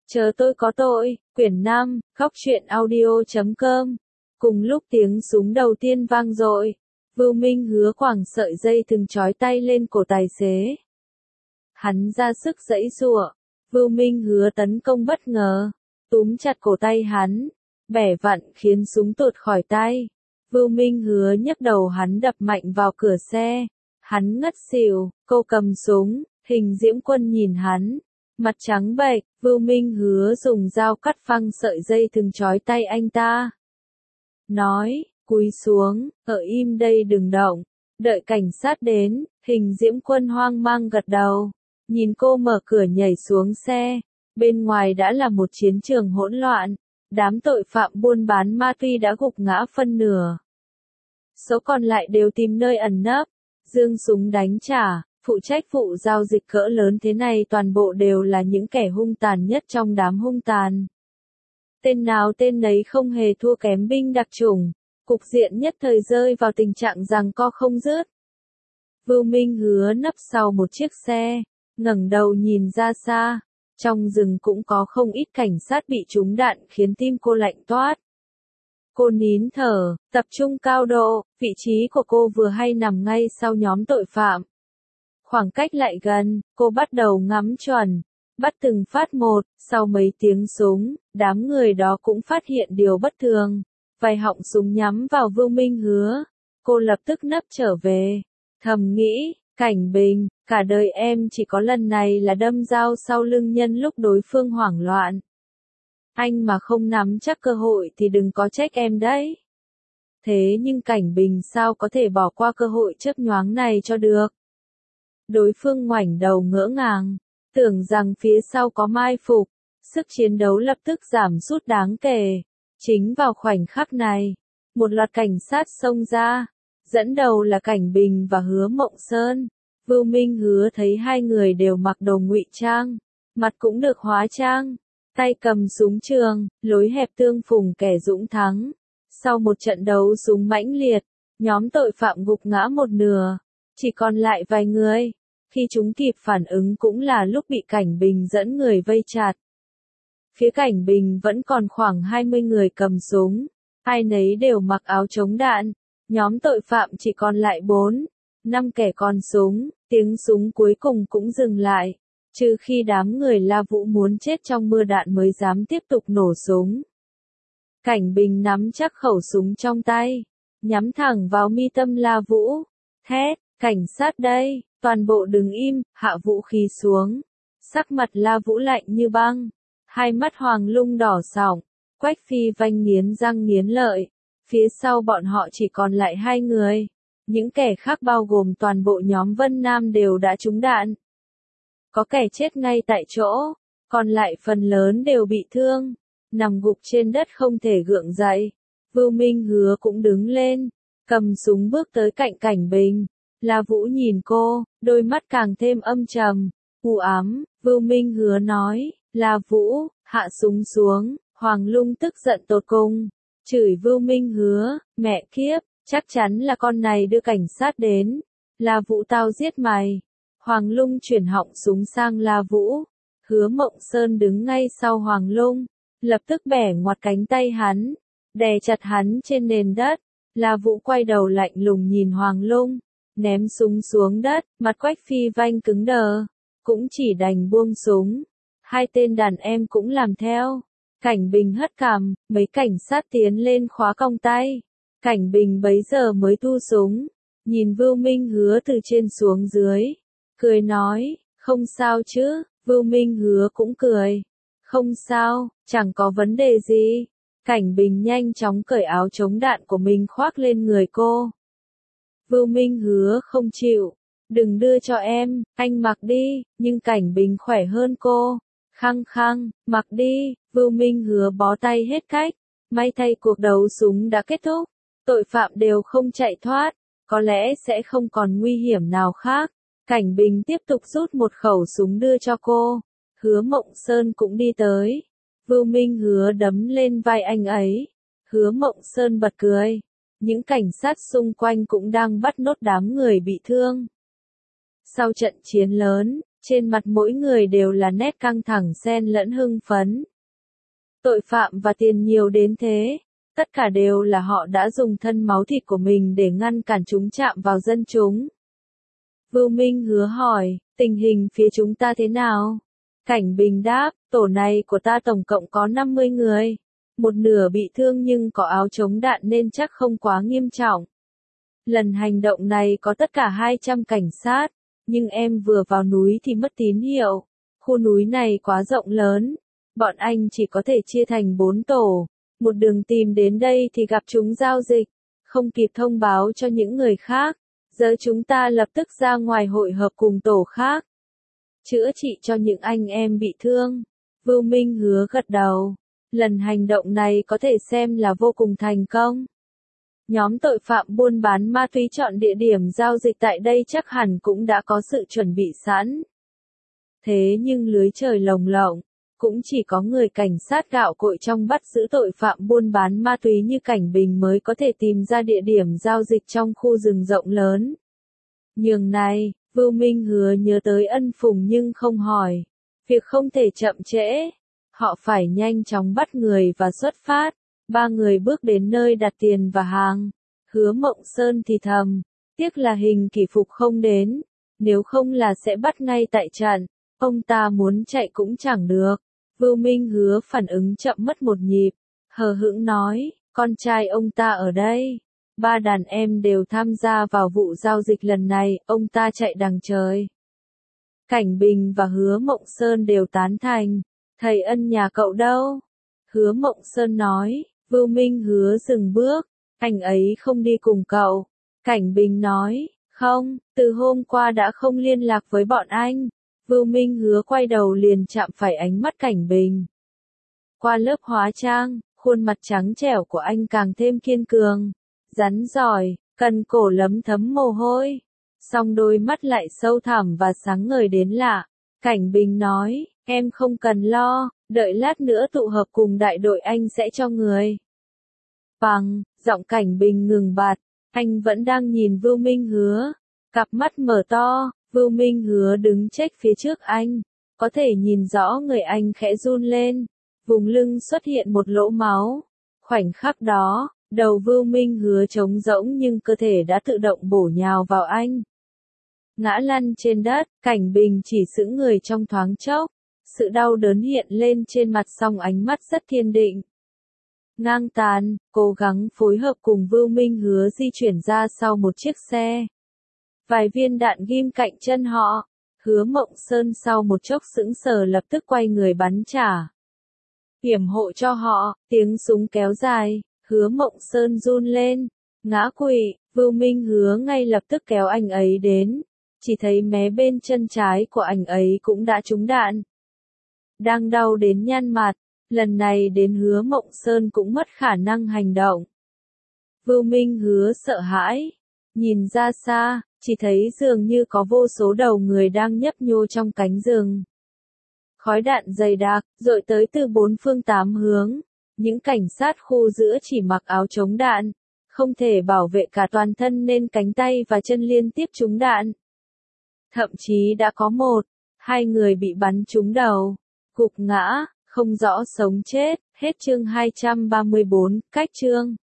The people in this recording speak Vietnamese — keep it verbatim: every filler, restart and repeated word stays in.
Chờ tôi có tội, quyển năm, khóc chuyện audio chấm com. Cùng lúc tiếng súng đầu tiên vang dội, Vưu Minh Hứa quẳng sợi dây thừng trói tay lên cổ tài xế. Hắn ra sức giãy giụa, Vưu Minh Hứa tấn công bất ngờ, túm chặt cổ tay hắn, bẻ vặn khiến súng tuột khỏi tay. Vưu Minh Hứa nhấc đầu hắn đập mạnh vào cửa xe, hắn ngất xỉu, cô cầm súng, Hình Diễm Quân nhìn hắn, mặt trắng bệch. Vưu Minh Hứa dùng dao cắt phăng sợi dây thừng trói tay anh ta. Nói, cúi xuống, ở im đây đừng động, đợi cảnh sát đến. Hình Diễm Quân hoang mang gật đầu, nhìn cô mở cửa nhảy xuống xe, bên ngoài đã là một chiến trường hỗn loạn, đám tội phạm buôn bán ma túy đã gục ngã phân nửa. Số còn lại đều tìm nơi ẩn nấp, giương súng đánh trả. Phụ trách vụ giao dịch cỡ lớn thế này toàn bộ đều là những kẻ hung tàn nhất trong đám hung tàn. Tên nào tên nấy không hề thua kém binh đặc chủng, cục diện nhất thời rơi vào tình trạng giằng co không dứt. Vưu Minh Hứa nấp sau một chiếc xe, ngẩng đầu nhìn ra xa, trong rừng cũng có không ít cảnh sát bị trúng đạn khiến tim cô lạnh toát. Cô nín thở, tập trung cao độ, vị trí của cô vừa hay nằm ngay sau nhóm tội phạm. Khoảng cách lại gần, cô bắt đầu ngắm chuẩn, bắt từng phát một. Sau mấy tiếng súng, đám người đó cũng phát hiện điều bất thường. Vài họng súng nhắm vào Vưu Minh Hứa. Cô lập tức nấp trở về, thầm nghĩ, Cảnh Bình, cả đời em chỉ có lần này là đâm dao sau lưng nhân lúc đối phương hoảng loạn. Anh mà không nắm chắc cơ hội thì đừng có trách em đấy. Thế nhưng Cảnh Bình sao có thể bỏ qua cơ hội chớp nhoáng này cho được? Đối phương ngoảnh đầu ngỡ ngàng, tưởng rằng phía sau có mai phục, sức chiến đấu lập tức giảm sút đáng kể. Chính vào khoảnh khắc này, một loạt cảnh sát xông ra, dẫn đầu là Cảnh Bình và Hứa Mộng Sơn. Vưu Minh Hứa thấy hai người đều mặc đồ ngụy trang, mặt cũng được hóa trang, tay cầm súng trường, lối hẹp tương phùng kẻ dũng thắng. Sau một trận đấu súng mãnh liệt, nhóm tội phạm gục ngã một nửa, chỉ còn lại vài người. Khi chúng kịp phản ứng cũng là lúc bị Cảnh Bình dẫn người vây chặt. Phía Cảnh Bình vẫn còn khoảng hai mươi người cầm súng, ai nấy đều mặc áo chống đạn, nhóm tội phạm chỉ còn lại bốn, năm kẻ còn súng, tiếng súng cuối cùng cũng dừng lại, trừ khi đám người La Vũ muốn chết trong mưa đạn mới dám tiếp tục nổ súng. Cảnh Bình nắm chắc khẩu súng trong tay, nhắm thẳng vào mi tâm La Vũ, thét, cảnh sát đây! Toàn bộ đứng im, hạ vũ khí xuống. Sắc mặt La Vũ lạnh như băng, hai mắt Hoàng Lung đỏ sọng, Quách Phi Vanh nghiến răng nghiến lợi. Phía sau bọn họ chỉ còn lại hai người. Những kẻ khác bao gồm toàn bộ nhóm Vân Nam đều đã trúng đạn. Có kẻ chết ngay tại chỗ, còn lại phần lớn đều bị thương, nằm gục trên đất không thể gượng dậy. Vưu Minh Hứa cũng đứng lên, cầm súng bước tới cạnh Cảnh Bình. La Vũ nhìn cô, đôi mắt càng thêm âm trầm, u ám. Vưu Minh Hứa nói, La Vũ, hạ súng xuống. Hoàng Lung tức giận tột cùng, chửi Vưu Minh Hứa, mẹ kiếp, chắc chắn là con này đưa cảnh sát đến. La Vũ tao giết mày. Hoàng Lung chuyển họng súng sang La Vũ. Hứa Mộng Sơn đứng ngay sau Hoàng Lung, lập tức bẻ ngoặt cánh tay hắn, đè chặt hắn trên nền đất. La Vũ quay đầu lạnh lùng nhìn Hoàng Lung, ném súng xuống đất, mặt Quách Phi Vanh cứng đờ, cũng chỉ đành buông súng. Hai tên đàn em cũng làm theo. Cảnh Bình hất cằm, mấy cảnh sát tiến lên khóa cong tay. Cảnh Bình bấy giờ mới thu súng, nhìn Vưu Minh Hứa từ trên xuống dưới, cười nói, không sao chứ. Vưu Minh Hứa cũng cười, không sao, chẳng có vấn đề gì. Cảnh Bình nhanh chóng cởi áo chống đạn của mình khoác lên người cô. Vưu Minh Hứa không chịu, đừng đưa cho em, anh mặc đi. Nhưng Cảnh Bình khỏe hơn cô, khăng khăng, mặc đi. Vưu Minh Hứa bó tay hết cách, may thay cuộc đấu súng đã kết thúc, tội phạm đều không chạy thoát, có lẽ sẽ không còn nguy hiểm nào khác. Cảnh Bình tiếp tục rút một khẩu súng đưa cho cô. Hứa Mộng Sơn cũng đi tới, Vưu Minh Hứa đấm lên vai anh ấy. Hứa Mộng Sơn bật cười. Những cảnh sát xung quanh cũng đang bắt nốt đám người bị thương. Sau trận chiến lớn, Trên mặt mỗi người đều là nét căng thẳng xen lẫn hưng phấn. Tội phạm và tiền nhiều đến thế, tất cả đều là họ đã dùng thân máu thịt của mình để ngăn cản chúng chạm vào dân chúng. Vưu Minh Hứa hỏi, tình hình phía chúng ta thế nào? Cảnh Bình đáp, tổ này của ta tổng cộng có năm mươi người. Một nửa bị thương nhưng có áo chống đạn nên chắc không quá nghiêm trọng. Lần hành động này có tất cả hai trăm cảnh sát, nhưng em vừa vào núi thì mất tín hiệu. Khu núi này quá rộng lớn, bọn anh chỉ có thể chia thành bốn tổ. Một đường tìm đến đây thì gặp chúng giao dịch, không kịp thông báo cho những người khác. Giờ chúng ta lập tức ra ngoài hội hợp cùng tổ khác. Chữa trị cho những anh em bị thương. Vưu Minh Hứa gật đầu. Lần hành động này có thể xem là vô cùng thành công. Nhóm tội phạm buôn bán ma túy chọn địa điểm giao dịch tại đây chắc hẳn cũng đã có sự chuẩn bị sẵn. Thế nhưng lưới trời lồng lộng, cũng chỉ có người cảnh sát gạo cội trong bắt giữ tội phạm buôn bán ma túy như Cảnh Bình mới có thể tìm ra địa điểm giao dịch trong khu rừng rộng lớn. Nhường này, Vưu Minh Hứa nhớ tới Ân Phùng nhưng không hỏi. Việc không thể chậm trễ. Họ phải nhanh chóng bắt người và xuất phát. Ba người bước đến nơi đặt tiền và hàng. Hứa Mộng Sơn thì thầm. Tiếc là Hình Kỷ Phục không đến. Nếu không là sẽ bắt ngay tại trận. Ông ta muốn chạy cũng chẳng được. Vưu Minh Hứa phản ứng chậm mất một nhịp. Hờ hững nói, con trai ông ta ở đây. Ba đàn em đều tham gia vào vụ giao dịch lần này, ông ta chạy đằng trời. Cảnh Bình và Hứa Mộng Sơn đều tán thành. Thầy Ân nhà cậu đâu? Hứa Mộng Sơn nói, Vưu Minh Hứa dừng bước, anh ấy không đi cùng cậu. Cảnh Bình nói, không, từ hôm qua đã không liên lạc với bọn anh. Vưu Minh Hứa quay đầu liền chạm phải ánh mắt Cảnh Bình. Qua lớp hóa trang, khuôn mặt trắng trẻo của anh càng thêm kiên cường, rắn giỏi, cần cổ lấm thấm mồ hôi. Song đôi mắt lại sâu thẳm và sáng ngời đến lạ. Cảnh Bình nói, em không cần lo, đợi lát nữa tụ hợp cùng đại đội anh sẽ cho người. Bằng, giọng Cảnh Bình ngừng bặt, anh vẫn đang nhìn Vưu Minh Hứa, cặp mắt mở to. Vưu Minh Hứa đứng chếch phía trước anh, có thể nhìn rõ người anh khẽ run lên, vùng lưng xuất hiện một lỗ máu. Khoảnh khắc đó, đầu Vưu Minh Hứa trống rỗng nhưng cơ thể đã tự động bổ nhào vào anh. Ngã lăn trên đất, Cảnh Bình chỉ sững người trong thoáng chốc, sự đau đớn hiện lên trên mặt song ánh mắt rất kiên định. Ngang tàn, cố gắng phối hợp cùng Vưu Minh Hứa di chuyển ra sau một chiếc xe. Vài viên đạn ghim cạnh chân họ. Hứa Mộng Sơn sau một chốc sững sờ lập tức quay người bắn trả. Yểm hộ cho họ, tiếng súng kéo dài, Hứa Mộng Sơn run lên, ngã quỵ, Vưu Minh Hứa ngay lập tức kéo anh ấy đến. Chỉ thấy mé bên chân trái của anh ấy cũng đã trúng đạn. Đang đau đến nhăn mặt, lần này đến Hứa Mộng Sơn cũng mất khả năng hành động. Vưu Minh Hứa sợ hãi, nhìn ra xa, chỉ thấy dường như có vô số đầu người đang nhấp nhô trong cánh rừng. Khói đạn dày đặc, dội tới từ bốn phương tám hướng. Những cảnh sát khu giữa chỉ mặc áo chống đạn, không thể bảo vệ cả toàn thân nên cánh tay và chân liên tiếp trúng đạn. Thậm chí đã có một, hai người bị bắn trúng đầu, gục ngã, không rõ sống chết. Hết chương hai trăm ba mươi bốn, cách chương.